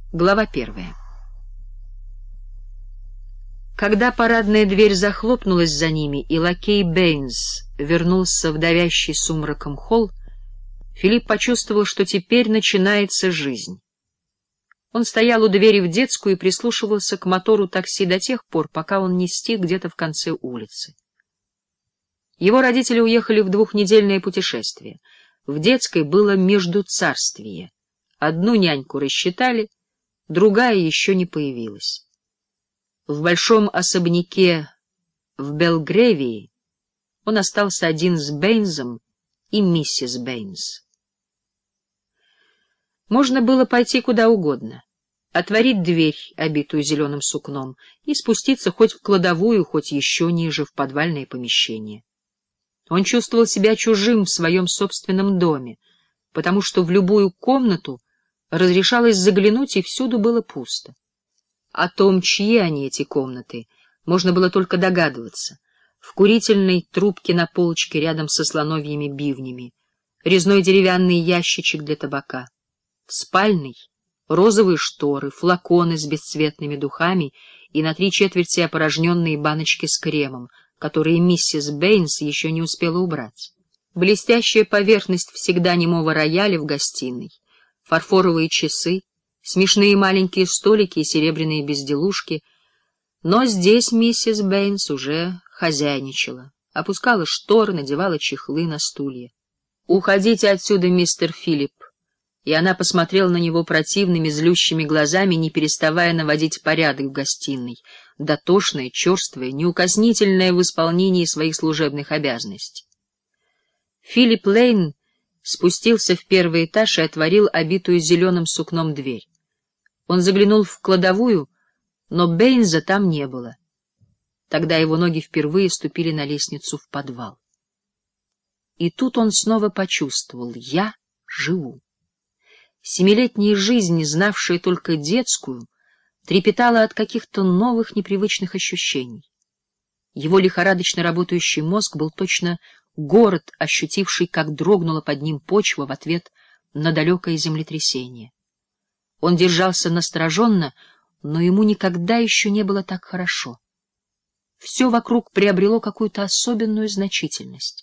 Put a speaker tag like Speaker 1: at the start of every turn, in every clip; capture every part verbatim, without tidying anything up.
Speaker 1: Глава первая. Когда парадная дверь захлопнулась за ними, и лакей Бэйнс вернулся в давящий сумраком холл, Филипп почувствовал, что теперь начинается жизнь. Он стоял у двери в детскую и прислушивался к мотору такси до тех пор, пока он не стих где-то в конце улицы. Его родители уехали в двухнедельное путешествие. В детской было междуцарствие. Одну няньку рассчитали, другая еще не появилась. В большом особняке в Белгревии он остался один с Бэйнсом и миссис Бэйнс. Можно было пойти куда угодно, отворить дверь, обитую зеленым сукном, и спуститься хоть в кладовую, хоть еще ниже, в подвальное помещение. Он чувствовал себя чужим в своем собственном доме, потому что в любую комнату разрешалось заглянуть, и всюду было пусто. О том, чьи они, эти комнаты, можно было только догадываться. В курительной трубке на полочке рядом со слоновьими бивнями, резной деревянный ящичек для табака. В спальной розовые шторы, флаконы с бесцветными духами и на три четверти опорожненные баночки с кремом, которые миссис Бэйнс еще не успела убрать. Блестящая поверхность всегда немого рояля в гостиной, фарфоровые часы, смешные маленькие столики и серебряные безделушки. Но здесь миссис Бэйнс уже хозяйничала, опускала шторы, надевала чехлы на стулья. «Уходите отсюда, мистер Филипп!» И она посмотрела на него противными, злющими глазами, не переставая наводить порядок в гостиной, дотошная, черствая, неукоснительная в исполнении своих служебных обязанностей. Филипп Лейн спустился в первый этаж и отворил обитую зеленым сукном дверь. Он заглянул в кладовую, но Бэйнса там не было. Тогда его ноги впервые ступили на лестницу в подвал. И тут он снова почувствовал: «Я живу». Семилетняя жизнь, знавшая только детскую, трепетала от каких-то новых непривычных ощущений. Его лихорадочно работающий мозг был точно город, ощутивший, как дрогнула под ним почва в ответ на далекое землетрясение. Он держался настороженно, но ему никогда еще не было так хорошо. Все вокруг приобрело какую-то особенную значительность.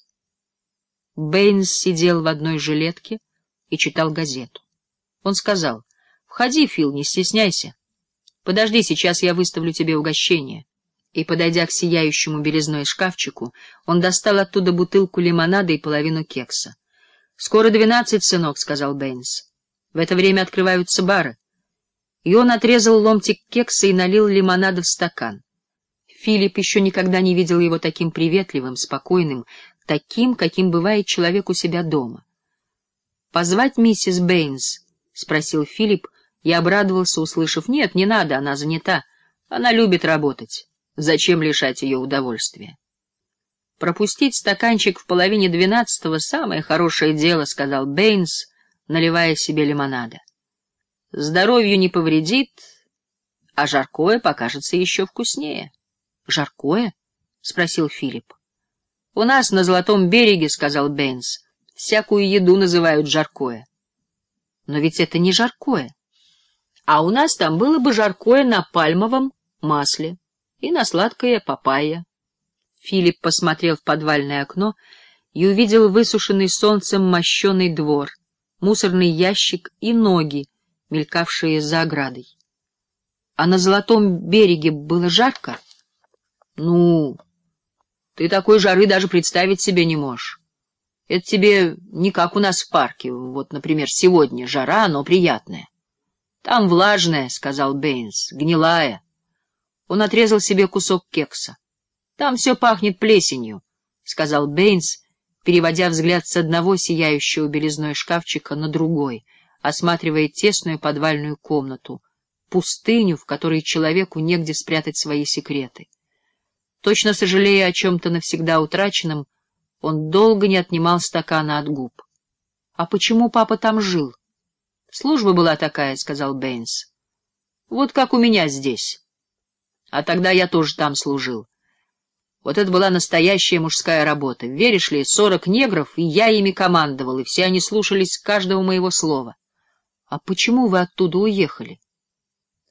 Speaker 1: Бэйнс сидел в одной жилетке и читал газету. Он сказал: «Входи, Фил, не стесняйся. Подожди, сейчас я выставлю тебе угощение». И, подойдя к сияющему белизной шкафчику, он достал оттуда бутылку лимонада и половину кекса. «Скоро двенадцать, сынок», — сказал Бэйнс. «В это время открываются бары». И он отрезал ломтик кекса и налил лимонада в стакан. Филипп еще никогда не видел его таким приветливым, спокойным, таким, каким бывает человек у себя дома. «Позвать миссис Бэйнс?» — спросил Филипп и обрадовался, услышав: «Нет, не надо, она занята. Она любит работать. Зачем лишать ее удовольствия?» «Пропустить стаканчик в половине двенадцатого — самое хорошее дело», — сказал Бэйнс, наливая себе лимонада. «Здоровью не повредит, а жаркое покажется еще вкуснее». «Жаркое?» — спросил Филипп. «У нас на Золотом береге, — сказал Бэйнс, — всякую еду называют жаркое». «Но ведь это не жаркое. А у нас там было бы жаркое на пальмовом масле и на сладкое папайя». Филипп посмотрел в подвальное окно и увидел высушенный солнцем мощеный двор, мусорный ящик и ноги, мелькавшие за оградой. «А на Золотом береге было жарко?» «Ну, ты такой жары даже представить себе не можешь. Это тебе не как у нас в парке. Вот, например, сегодня жара, но приятная. Там влажная, — сказал Бэйнс, — гнилая». Он отрезал себе кусок кекса. «Там все пахнет плесенью», — сказал Бэйнс, переводя взгляд с одного сияющего белизной шкафчика на другой, осматривая тесную подвальную комнату, пустыню, в которой человеку негде спрятать свои секреты. Точно сожалея о чем-то навсегда утраченном, он долго не отнимал стакана от губ. «А почему папа там жил?» «Служба была такая, — сказал Бэйнс. — Вот как у меня здесь. А тогда я тоже там служил. Вот это была настоящая мужская работа. Веришь ли, сорок негров, и я ими командовал, и все они слушались каждого моего слова». «А почему вы оттуда уехали?»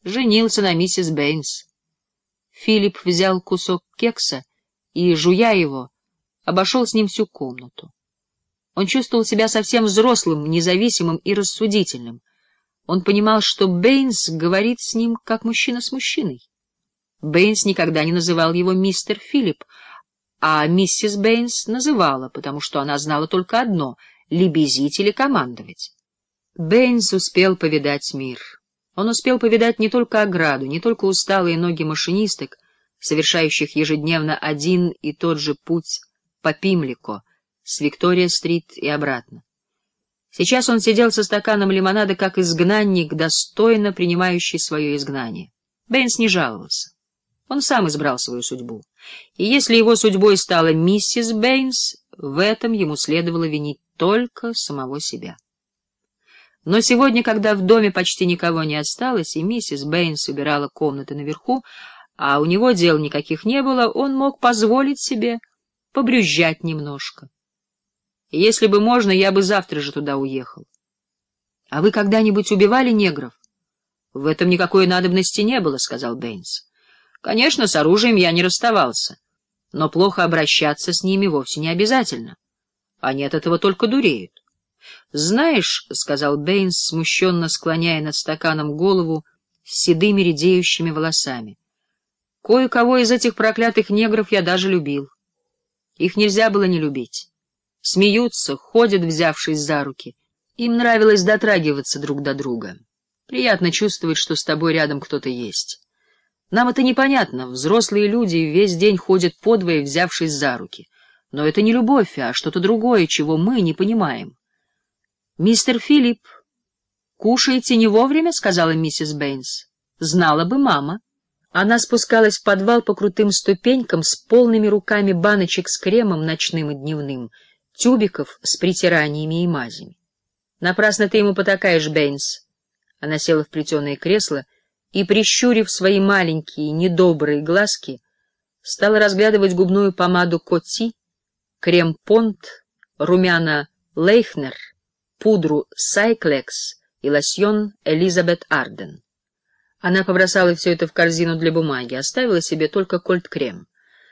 Speaker 1: женился на миссис Бэйнс. Филипп взял кусок кекса и, жуя его, обошел с ним всю комнату. Он чувствовал себя совсем взрослым, независимым и рассудительным. Он понимал, что Бэйнс говорит с ним, как мужчина с мужчиной. Бэйнс никогда не называл его мистер Филипп, а миссис Бэйнс называла, потому что она знала только одно — лебезить или командовать. Бэйнс успел повидать мир. Он успел повидать не только ограду, не только усталые ноги машинисток, совершающих ежедневно один и тот же путь по Пимлико, с Виктория-стрит и обратно. Сейчас он сидел со стаканом лимонада, как изгнанник, достойно принимающий свое изгнание. Бэйнс не жаловался. Он сам избрал свою судьбу. И если его судьбой стала миссис Бэйнс, в этом ему следовало винить только самого себя. Но сегодня, когда в доме почти никого не осталось, и миссис Бэйнс убирала комнаты наверху, а у него дел никаких не было, он мог позволить себе побрюзжать немножко. Если бы можно, я бы завтра же туда уехал. — А вы когда-нибудь убивали негров? — В этом никакой надобности не было, — сказал Бэйнс. — Конечно, с оружием я не расставался, но плохо обращаться с ними вовсе не обязательно. Они от этого только дуреют. — Знаешь, — сказал Бэйнс, смущенно склоняя над стаканом голову с седыми редеющими волосами, — кое-кого из этих проклятых негров я даже любил. Их нельзя было не любить. Смеются, ходят, взявшись за руки. Им нравилось дотрагиваться друг до друга. Приятно чувствовать, что с тобой рядом кто-то есть. Нам это непонятно. Взрослые люди весь день ходят подвое, взявшись за руки. Но это не любовь, а что-то другое, чего мы не понимаем. — Мистер Филипп, кушаете не вовремя? — сказала миссис Бэйнс. — Знала бы мама. Она спускалась в подвал по крутым ступенькам с полными руками баночек с кремом ночным и дневным, тюбиков с притираниями и мазями. — Напрасно ты ему потакаешь, Бэйнс. Она села в плетеное кресло и, прищурив свои маленькие недобрые глазки, стала разглядывать губную помаду Коти, крем Понт, румяна Лейхнер, пудру Сайклекс и лосьон Элизабет Арден. Она побросала все это в корзину для бумаги, оставила себе только кольт-крем.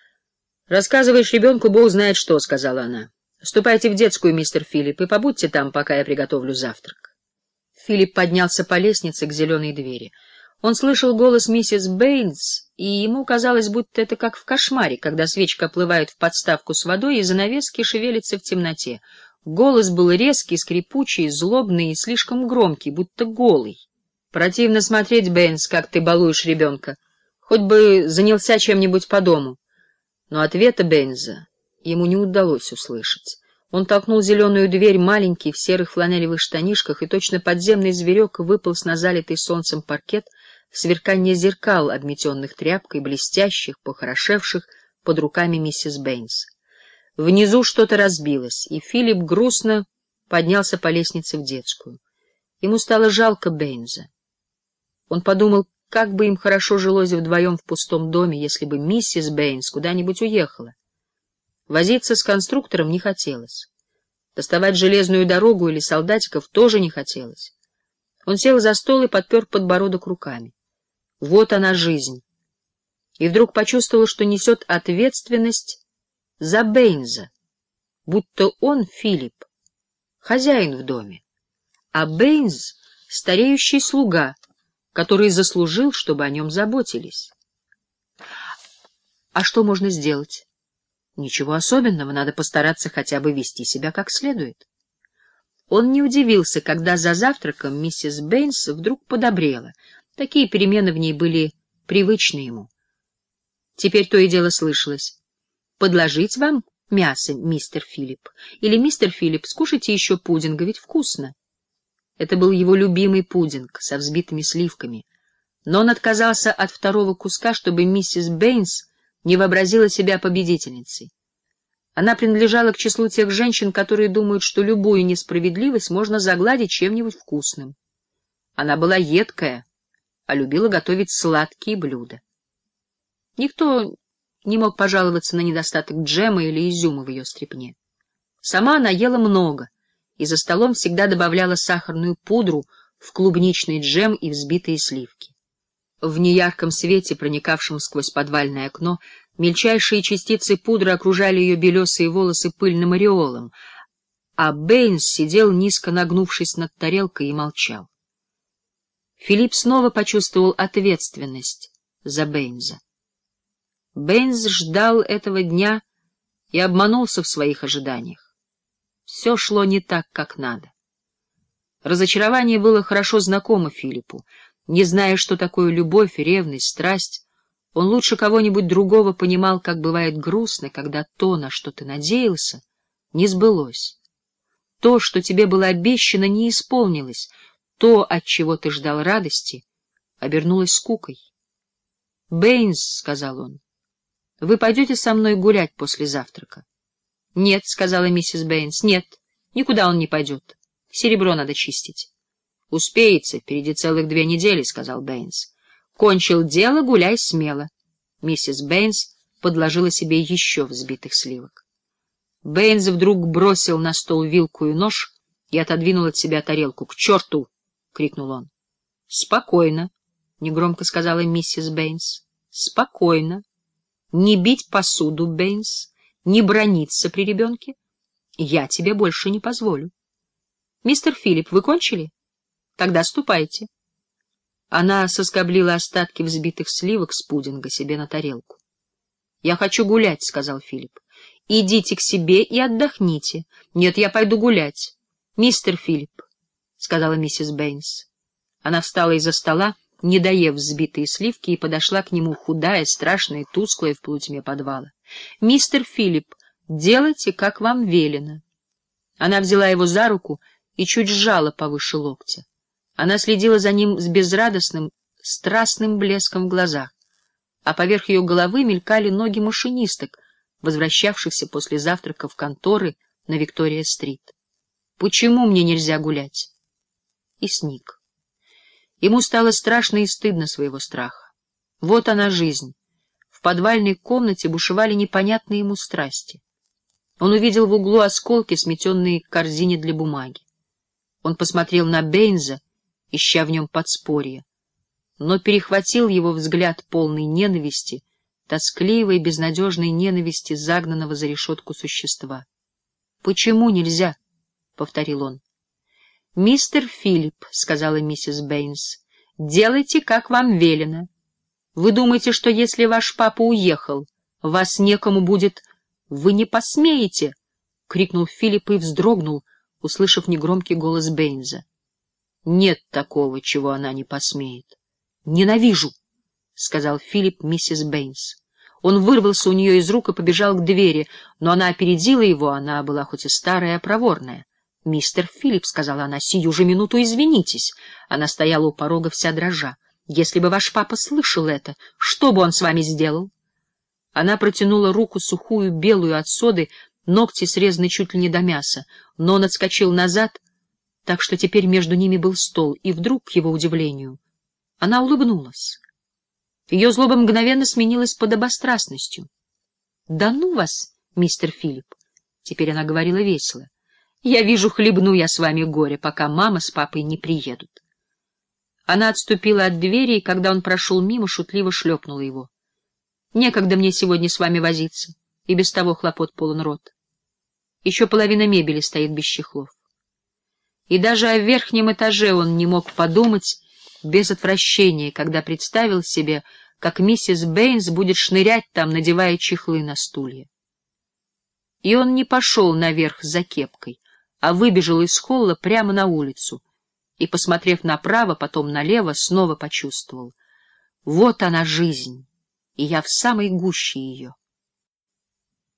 Speaker 1: — Рассказываешь ребенку, бог знает что, — сказала она. — Ступайте в детскую, мистер Филипп, и побудьте там, пока я приготовлю завтрак. Филипп поднялся по лестнице к зеленой двери. Он слышал голос миссис Бэйнс, и ему казалось, будто это как в кошмаре, когда свечка оплывает в подставку с водой, и занавески шевелятся в темноте. Голос был резкий, скрипучий, злобный и слишком громкий, будто голый. Противно смотреть, Бэйнс, как ты балуешь ребенка. Хоть бы занялся чем-нибудь по дому. Но ответа Бэйнса ему не удалось услышать. Он толкнул зеленую дверь, маленький, в серых фланелевых штанишках, и точно подземный зверек выполз на залитый солнцем паркет в сверканье зеркал, обметенных тряпкой, блестящих, похорошевших под руками миссис Бэйнс. Внизу что-то разбилось, и Филипп грустно поднялся по лестнице в детскую. Ему стало жалко Бэйнса. Он подумал, как бы им хорошо жилось вдвоем в пустом доме, если бы миссис Бэйнс куда-нибудь уехала. Возиться с конструктором не хотелось. Доставать железную дорогу или солдатиков тоже не хотелось. Он сел за стол и подпер подбородок руками. Вот она жизнь. И вдруг почувствовал, что несет ответственность за Бэйнса, будто он, Филипп, хозяин в доме, а Бэйнс — стареющий слуга, который заслужил, чтобы о нем заботились. А что можно сделать? Ничего особенного, надо постараться хотя бы вести себя как следует. Он не удивился, когда за завтраком миссис Бэйнс вдруг подобрела. Такие перемены в ней были привычны ему. Теперь то и дело слышалось. «Подложить вам мясо, мистер Филипп? Или, мистер Филипп, скушайте еще пудинга, ведь вкусно». Это был его любимый пудинг со взбитыми сливками. Но он отказался от второго куска, чтобы миссис Бэйнс не вообразила себя победительницей. Она принадлежала к числу тех женщин, которые думают, что любую несправедливость можно загладить чем-нибудь вкусным. Она была едкая, а любила готовить сладкие блюда. Никто не мог пожаловаться на недостаток джема или изюма в ее стряпне. Сама она ела много, и за столом всегда добавляла сахарную пудру в клубничный джем и взбитые сливки. В неярком свете, проникавшем сквозь подвальное окно, мельчайшие частицы пудры окружали ее белесые волосы пыльным ореолом, а Бэйнс сидел, низко нагнувшись над тарелкой, и молчал. Филипп снова почувствовал ответственность за Бэйнса. Бэйнс ждал этого дня и обманулся в своих ожиданиях. Все шло не так, как надо. Разочарование было хорошо знакомо Филиппу. Не зная, что такое любовь, ревность, страсть, он лучше кого-нибудь другого понимал, как бывает грустно, когда то, на что ты надеялся, не сбылось. То, что тебе было обещано, не исполнилось. То, от чего ты ждал радости, обернулось скукой. — Бэйнс, — сказал он, — вы пойдете со мной гулять после завтрака? — Нет, — сказала миссис Бэйнс, — нет, никуда он не пойдет. Серебро надо чистить. — Успеется, впереди целых две недели, — сказал Бэйнс. — Кончил дело, гуляй смело. Миссис Бэйнс подложила себе еще взбитых сливок. Бэйнс вдруг бросил на стол вилку и нож и отодвинул от себя тарелку. — К черту! — крикнул он. — Спокойно, — негромко сказала миссис Бэйнс. — Спокойно. Не бить посуду, Бэйнс, не браниться при ребенке. Я тебе больше не позволю. — Мистер Филипп, вы кончили? Тогда ступайте. Она соскоблила остатки взбитых сливок с пудинга себе на тарелку. — Я хочу гулять, — сказал Филипп. — Идите к себе и отдохните. — Нет, я пойду гулять. — Мистер Филипп, — сказала миссис Бэйнс. Она встала из-за стола, не доев взбитые сливки, и подошла к нему, худая, страшная, тусклая в полутьме подвала. — Мистер Филипп, делайте, как вам велено. Она взяла его за руку и чуть сжала повыше локтя. Она следила за ним с безрадостным, страстным блеском в глазах, а поверх ее головы мелькали ноги машинисток, возвращавшихся после завтрака в конторы на Виктория-стрит. «Почему мне нельзя гулять?» И сник. Ему стало страшно и стыдно своего страха. Вот она жизнь. В подвальной комнате бушевали непонятные ему страсти. Он увидел в углу осколки, сметенные к корзине для бумаги. Он посмотрел на Бэйнса, ища в нем подспорье, но перехватил его взгляд полной ненависти, тоскливой, безнадежной ненависти загнанного за решетку существа. — Почему нельзя? — повторил он. — Мистер Филипп, — сказала миссис Бэйнс, — делайте, как вам велено. Вы думаете, что если ваш папа уехал, вас некому будет... — Вы не посмеете! — крикнул Филипп и вздрогнул, услышав негромкий голос Бэйнса. — Нет такого, чего она не посмеет. — Ненавижу! — сказал Филипп миссис Бэйнс. Он вырвался у нее из рук и побежал к двери, но она опередила его, она была хоть и старая, а проворная. — Мистер Филипп, — сказала она, — сию же минуту извинитесь. Она стояла у порога вся дрожа. — Если бы ваш папа слышал это, что бы он с вами сделал? Она протянула руку, сухую, белую от соды, ногти срезаны чуть ли не до мяса, но он отскочил назад, так что теперь между ними был стол, и вдруг, к его удивлению, она улыбнулась. Ее злоба мгновенно сменилась подобострастностью. — Да ну вас, мистер Филипп! — теперь она говорила весело. — Я вижу, хлебну я с вами горе, пока мама с папой не приедут. Она отступила от двери, и когда он прошел мимо, шутливо шлепнула его. — Некогда мне сегодня с вами возиться, и без того хлопот полон рот. Еще половина мебели стоит без чехлов. И даже о верхнем этаже он не мог подумать без отвращения, когда представил себе, как миссис Бэйнс будет шнырять там, надевая чехлы на стулья. И он не пошел наверх за кепкой, а выбежал из холла прямо на улицу и, посмотрев направо, потом налево, снова почувствовал: вот она жизнь, и я в самой гуще ее.